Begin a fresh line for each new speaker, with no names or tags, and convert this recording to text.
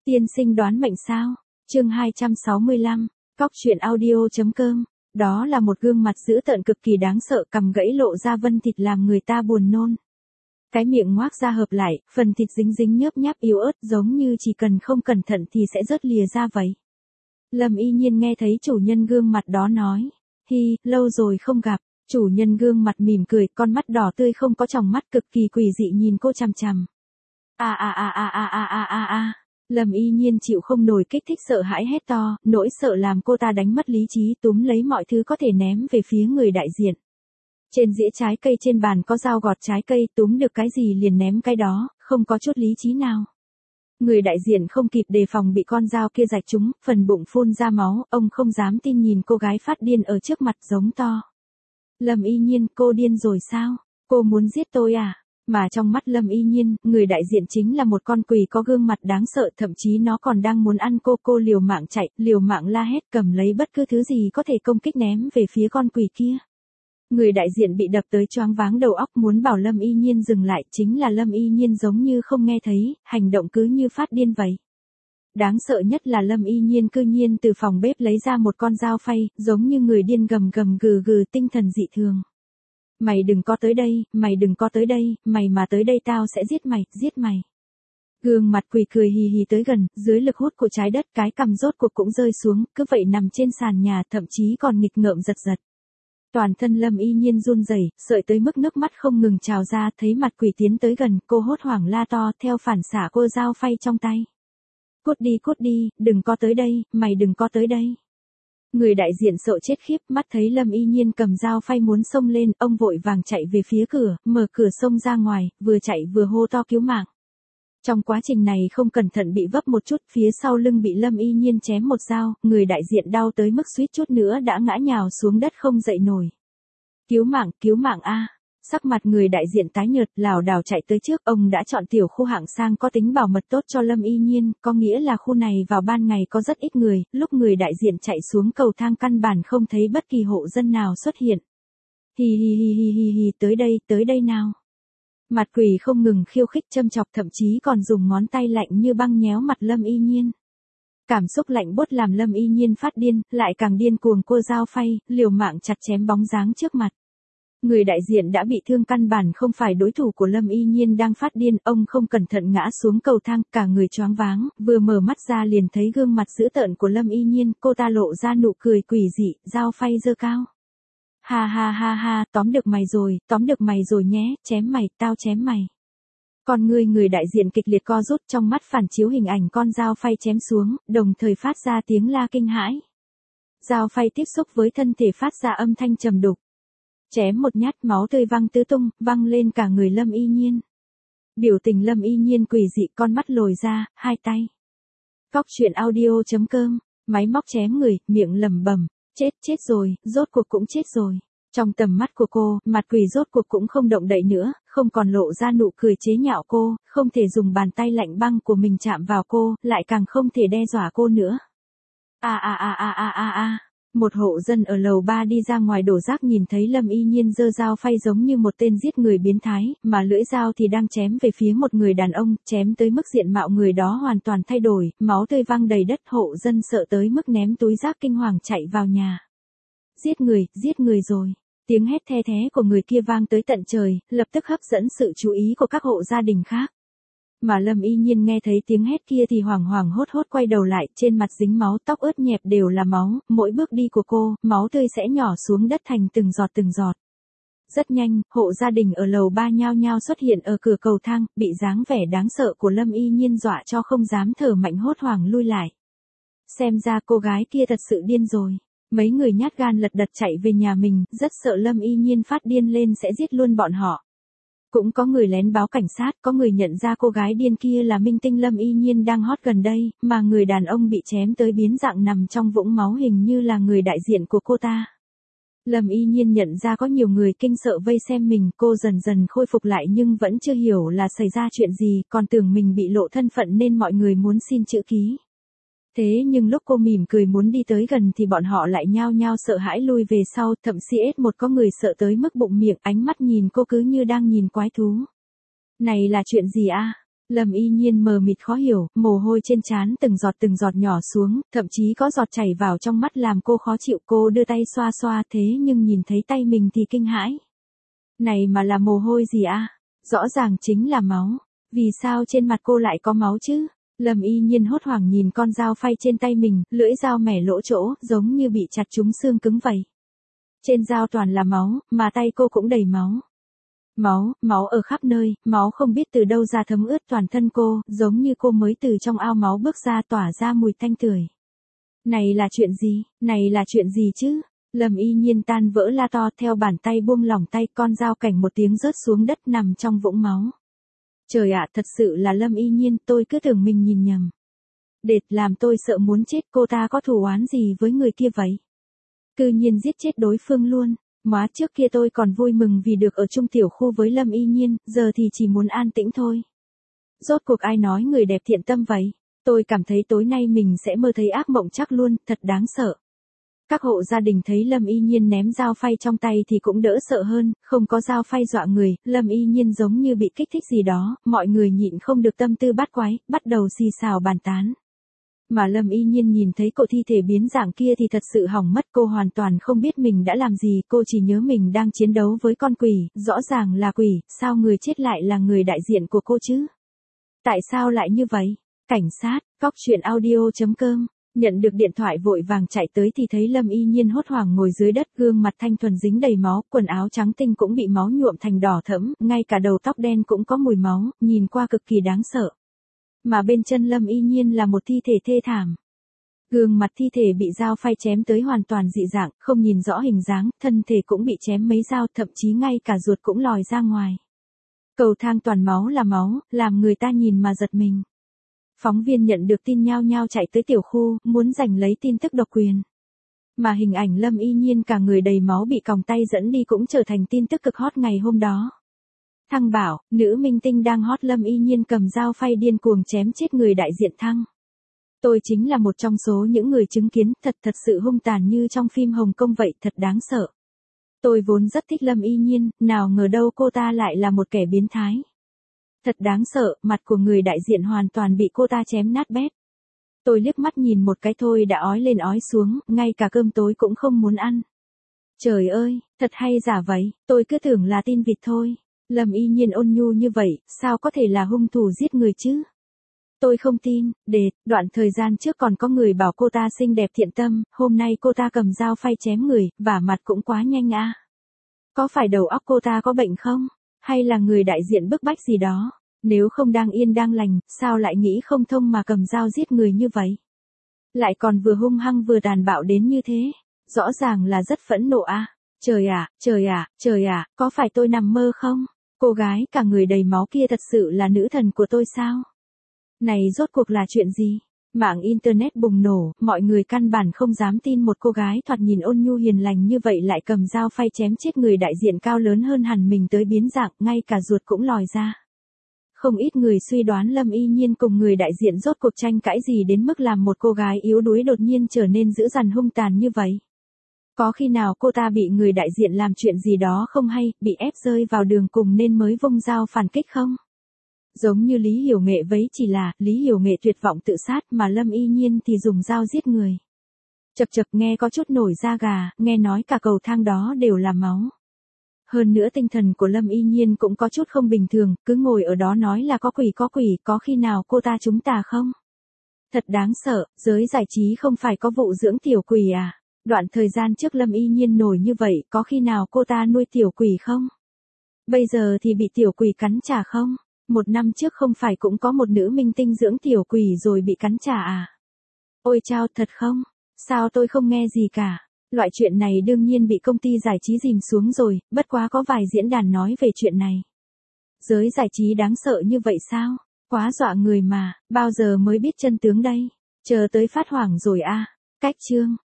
Tiên sinh đoán mệnh sao? Chương 265, Cóc truyện audio.com. Đó là một gương mặt dữ tợn cực kỳ đáng sợ, cằm gãy lộ ra vân thịt làm người ta buồn nôn. Cái miệng ngoác ra hợp lại, phần thịt dính dính nhớp nháp yếu ớt giống như chỉ cần không cẩn thận thì sẽ rớt lìa ra vậy. Lâm Y Nhiên nghe thấy chủ nhân gương mặt đó nói. Hi, lâu rồi không gặp. Chủ nhân gương mặt mỉm cười, con mắt đỏ tươi không có tròng mắt cực kỳ quỷ dị nhìn cô chằm chằm. Lâm Y Nhiên chịu không nổi kích thích sợ hãi hét to, nỗi sợ làm cô ta đánh mất lý trí, túm lấy mọi thứ có thể ném về phía người đại diện. Trên dĩa trái cây trên bàn có dao gọt trái cây, túm được cái gì liền ném cái đó, không có chút lý trí nào. Người đại diện không kịp đề phòng bị con dao kia rạch trúng, phần bụng phun ra máu, ông không dám tin nhìn cô gái phát điên ở trước mặt giống to. Lâm Y Nhiên, cô điên rồi sao? Cô muốn giết tôi à? Mà trong mắt Lâm Y Nhiên, người đại diện chính là một con quỷ có gương mặt đáng sợ, thậm chí nó còn đang muốn ăn cô liều mạng chạy, liều mạng la hét cầm lấy bất cứ thứ gì có thể công kích ném về phía con quỷ kia. Người đại diện bị đập tới choáng váng đầu óc muốn bảo Lâm Y Nhiên dừng lại, chính là Lâm Y Nhiên giống như không nghe thấy, hành động cứ như phát điên vậy. Đáng sợ nhất là Lâm Y Nhiên cư nhiên từ phòng bếp lấy ra một con dao phay, giống như người điên gầm gầm gừ gừ tinh thần dị thường. Mày đừng có tới đây, mày đừng có tới đây, mày mà tới đây tao sẽ giết mày. Gương mặt quỷ cười hì hì tới gần, dưới lực hút của trái đất cái cằm rốt cuộc cũng rơi xuống, cứ vậy nằm trên sàn nhà, thậm chí còn nghịch ngợm giật giật. Toàn thân Lâm Y Nhiên run rẩy, sợ tới mức nước mắt không ngừng trào ra, thấy mặt quỷ tiến tới gần, cô hốt hoảng la to, theo phản xạ cô dao phay trong tay. Cút đi, đừng có tới đây, mày đừng có tới đây. Người đại diện sợ chết khiếp, mắt thấy Lâm Y Nhiên cầm dao phay muốn xông lên, ông vội vàng chạy về phía cửa, mở cửa xông ra ngoài, vừa chạy vừa hô to cứu mạng. Trong quá trình này không cẩn thận bị vấp một chút, phía sau lưng bị Lâm Y Nhiên chém một dao, người đại diện đau tới mức suýt chút nữa đã ngã nhào xuống đất không dậy nổi. Cứu mạng a! Sắc mặt người đại diện tái nhợt, lảo đảo chạy tới trước, ông đã chọn tiểu khu hạng sang có tính bảo mật tốt cho Lâm Y Nhiên, có nghĩa là khu này vào ban ngày có rất ít người, lúc người đại diện chạy xuống cầu thang căn bản không thấy bất kỳ hộ dân nào xuất hiện. Hi, tới đây nào. Mặt quỷ không ngừng khiêu khích châm chọc, thậm chí còn dùng ngón tay lạnh như băng nhéo mặt Lâm Y Nhiên. Cảm xúc lạnh buốt làm Lâm Y Nhiên phát điên, lại càng điên cuồng cô dao phay, liều mạng chặt chém bóng dáng trước mặt. Người đại diện đã bị thương căn bản không phải đối thủ của Lâm Y Nhiên đang phát điên, ông không cẩn thận ngã xuống cầu thang, cả người choáng váng, vừa mở mắt ra liền thấy gương mặt dữ tợn của Lâm Y Nhiên, cô ta lộ ra nụ cười quỷ dị, dao phay giơ cao. Ha, tóm được mày rồi nhé, chém mày, tao chém mày. Con người đại diện kịch liệt co rút, trong mắt phản chiếu hình ảnh con dao phay chém xuống, đồng thời phát ra tiếng la kinh hãi. Dao phay tiếp xúc với thân thể phát ra âm thanh trầm đục. Chém một nhát, máu tươi văng tứ tung, văng lên cả người Lâm Y Nhiên. Biểu tình Lâm Y Nhiên quỷ dị, con mắt lồi ra, hai tay. Cóc truyện audio.com, máy móc chém người, miệng lẩm bẩm, chết rồi, rốt cuộc cũng chết rồi. Trong tầm mắt của cô, mặt quỷ rốt cuộc cũng không động đậy nữa, không còn lộ ra nụ cười chế nhạo cô, không thể dùng bàn tay lạnh băng của mình chạm vào cô, lại càng không thể đe dọa cô nữa. Một hộ dân ở lầu 3 đi ra ngoài đổ rác nhìn thấy Lâm Y Nhiên giơ dao phay giống như một tên giết người biến thái, mà lưỡi dao thì đang chém về phía một người đàn ông, chém tới mức diện mạo người đó hoàn toàn thay đổi, máu tươi văng đầy đất, hộ dân sợ tới mức ném túi rác kinh hoàng chạy vào nhà. Giết người rồi. Tiếng hét the thé của người kia vang tới tận trời, lập tức hấp dẫn sự chú ý của các hộ gia đình khác. Mà Lâm Y Nhiên nghe thấy tiếng hét kia thì hoảng hốt quay đầu lại, trên mặt dính máu, tóc ướt nhẹp đều là máu, mỗi bước đi của cô, máu tươi sẽ nhỏ xuống đất thành từng giọt. Rất nhanh, hộ gia đình ở lầu 3 nhao nhao xuất hiện ở cửa cầu thang, bị dáng vẻ đáng sợ của Lâm Y Nhiên dọa cho không dám thở mạnh, hốt hoảng lui lại. Xem ra cô gái kia thật sự điên rồi. Mấy người nhát gan lật đật chạy về nhà mình, rất sợ Lâm Y Nhiên phát điên lên sẽ giết luôn bọn họ. Cũng có người lén báo cảnh sát, có người nhận ra cô gái điên kia là minh tinh Lâm Y Nhiên đang hot gần đây, mà người đàn ông bị chém tới biến dạng nằm trong vũng máu hình như là người đại diện của cô ta. Lâm Y Nhiên nhận ra có nhiều người kinh sợ vây xem mình, cô dần dần khôi phục lại nhưng vẫn chưa hiểu là xảy ra chuyện gì, còn tưởng mình bị lộ thân phận nên mọi người muốn xin chữ ký. Thế nhưng lúc cô mỉm cười muốn đi tới gần thì bọn họ lại nhao nhao sợ hãi lui về sau, thậm chí một có người sợ tới mức bụng miệng, ánh mắt nhìn cô cứ như đang nhìn quái thú. Này là chuyện gì a? Lâm Y Nhiên mờ mịt khó hiểu, mồ hôi trên trán từng giọt nhỏ xuống, thậm chí có giọt chảy vào trong mắt làm cô khó chịu. Cô đưa tay xoa xoa thế nhưng nhìn thấy tay mình thì kinh hãi. Này mà là mồ hôi gì à? Rõ ràng chính là máu. Vì sao trên mặt cô lại có máu chứ? Lâm Y Nhiên hốt hoảng nhìn con dao phay trên tay mình, lưỡi dao mẻ lỗ chỗ, giống như bị chặt trúng xương cứng vậy. Trên dao toàn là máu, mà tay cô cũng đầy máu. Máu ở khắp nơi, máu không biết từ đâu ra thấm ướt toàn thân cô, giống như cô mới từ trong ao máu bước ra tỏa ra mùi tanh tưởi. Này là chuyện gì chứ? Lâm Y Nhiên tan vỡ la to, theo bàn tay buông lỏng tay, con dao cảnh một tiếng rớt xuống đất nằm trong vũng máu. Trời ạ, thật sự là Lâm Y Nhiên, tôi cứ tưởng mình nhìn nhầm. Đệt, làm tôi sợ muốn chết, cô ta có thù oán gì với người kia vậy? Cư nhiên giết chết đối phương luôn. Má, trước kia tôi còn vui mừng vì được ở chung tiểu khu với Lâm Y Nhiên, giờ thì chỉ muốn an tĩnh thôi. Rốt cuộc ai nói người đẹp thiện tâm vậy? Tôi cảm thấy tối nay mình sẽ mơ thấy ác mộng chắc luôn, thật đáng sợ. Các hộ gia đình thấy Lâm Y Nhiên ném dao phay trong tay thì cũng đỡ sợ hơn, không có dao phay dọa người, Lâm Y Nhiên giống như bị kích thích gì đó, mọi người nhịn không được tâm tư bắt quái, bắt đầu xì xào bàn tán. Mà Lâm Y Nhiên nhìn thấy cô thi thể biến dạng kia thì thật sự hỏng mất, cô hoàn toàn không biết mình đã làm gì, cô chỉ nhớ mình đang chiến đấu với con quỷ, rõ ràng là quỷ, sao người chết lại là người đại diện của cô chứ? Tại sao lại như vậy? Cảnh sát, Cóc.audio.com. Nhận được điện thoại vội vàng chạy tới thì thấy Lâm Y Nhiên hốt hoảng ngồi dưới đất, gương mặt thanh thuần dính đầy máu, quần áo trắng tinh cũng bị máu nhuộm thành đỏ thẫm, ngay cả đầu tóc đen cũng có mùi máu, nhìn qua cực kỳ đáng sợ. Mà bên chân Lâm Y Nhiên là một thi thể thê thảm. Gương mặt thi thể bị dao phay chém tới hoàn toàn dị dạng, không nhìn rõ hình dáng, thân thể cũng bị chém mấy dao, thậm chí ngay cả ruột cũng lòi ra ngoài. Cầu thang toàn máu, làm người ta nhìn mà giật mình. Phóng viên nhận được tin nhao nhao chạy tới tiểu khu, muốn giành lấy tin tức độc quyền. Mà hình ảnh Lâm Y Nhiên cả người đầy máu bị còng tay dẫn đi cũng trở thành tin tức cực hot ngày hôm đó. Thăng bảo, nữ minh tinh đang hot, Lâm Y Nhiên cầm dao phay điên cuồng chém chết người đại diện Thăng. Tôi chính là một trong số những người chứng kiến, thật sự hung tàn như trong phim Hồng Kông vậy, thật đáng sợ. Tôi vốn rất thích Lâm Y Nhiên, nào ngờ đâu cô ta lại là một kẻ biến thái. Thật đáng sợ, mặt của người đại diện hoàn toàn bị cô ta chém nát bét. Tôi liếc mắt nhìn một cái thôi đã ói lên ói xuống, ngay cả cơm tối cũng không muốn ăn. Trời ơi, thật hay giả vậy, tôi cứ tưởng là tin vịt thôi. Lâm Y Nhiên ôn nhu như vậy, sao có thể là hung thủ giết người chứ? Tôi không tin, đoạn thời gian trước còn có người bảo cô ta xinh đẹp thiện tâm, hôm nay cô ta cầm dao phay chém người, vả mặt cũng quá nhanh à. Có phải đầu óc cô ta có bệnh không? Hay là người đại diện bức bách gì đó? Nếu không đang yên đang lành, sao lại nghĩ không thông mà cầm dao giết người như vậy? Lại còn vừa hung hăng vừa tàn bạo đến như thế. Rõ ràng là rất phẫn nộ à. Trời ạ, có phải tôi nằm mơ không? Cô gái cả người đầy máu kia thật sự là nữ thần của tôi sao? Này rốt cuộc là chuyện gì? Mạng Internet bùng nổ, mọi người căn bản không dám tin một cô gái thoạt nhìn ôn nhu hiền lành như vậy lại cầm dao phay chém chết người đại diện cao lớn hơn hẳn mình tới biến dạng, ngay cả ruột cũng lòi ra. Không ít người suy đoán Lâm Y Nhiên cùng người đại diện rốt cuộc tranh cãi gì đến mức làm một cô gái yếu đuối đột nhiên trở nên dữ dằn hung tàn như vậy. Có khi nào cô ta bị người đại diện làm chuyện gì đó không hay, bị ép rơi vào đường cùng nên mới vung dao phản kích không? Giống như Lý Hiểu Nghệ vấy, chỉ là Lý Hiểu Nghệ tuyệt vọng tự sát mà Lâm Y Nhiên thì dùng dao giết người. Chật nghe có chút nổi da gà, nghe nói cả cầu thang đó đều là máu. Hơn nữa tinh thần của Lâm Y Nhiên cũng có chút không bình thường, cứ ngồi ở đó nói là có quỷ, có khi nào cô ta trúng tà không? Thật đáng sợ, giới giải trí không phải có vụ dưỡng tiểu quỷ à? Đoạn thời gian trước Lâm Y Nhiên nổi như vậy, có khi nào cô ta nuôi tiểu quỷ không? Bây giờ thì bị tiểu quỷ cắn trả không? Một năm trước không phải cũng có một nữ minh tinh dưỡng tiểu quỷ rồi bị cắn trả à? Ôi chao, thật không? Sao tôi không nghe gì cả? Loại chuyện này đương nhiên bị công ty giải trí dìm xuống rồi, bất quá có vài diễn đàn nói về chuyện này. Giới giải trí đáng sợ như vậy sao? Quá dọa người mà, bao giờ mới biết chân tướng đây? Chờ tới phát hoảng rồi à? Cách chương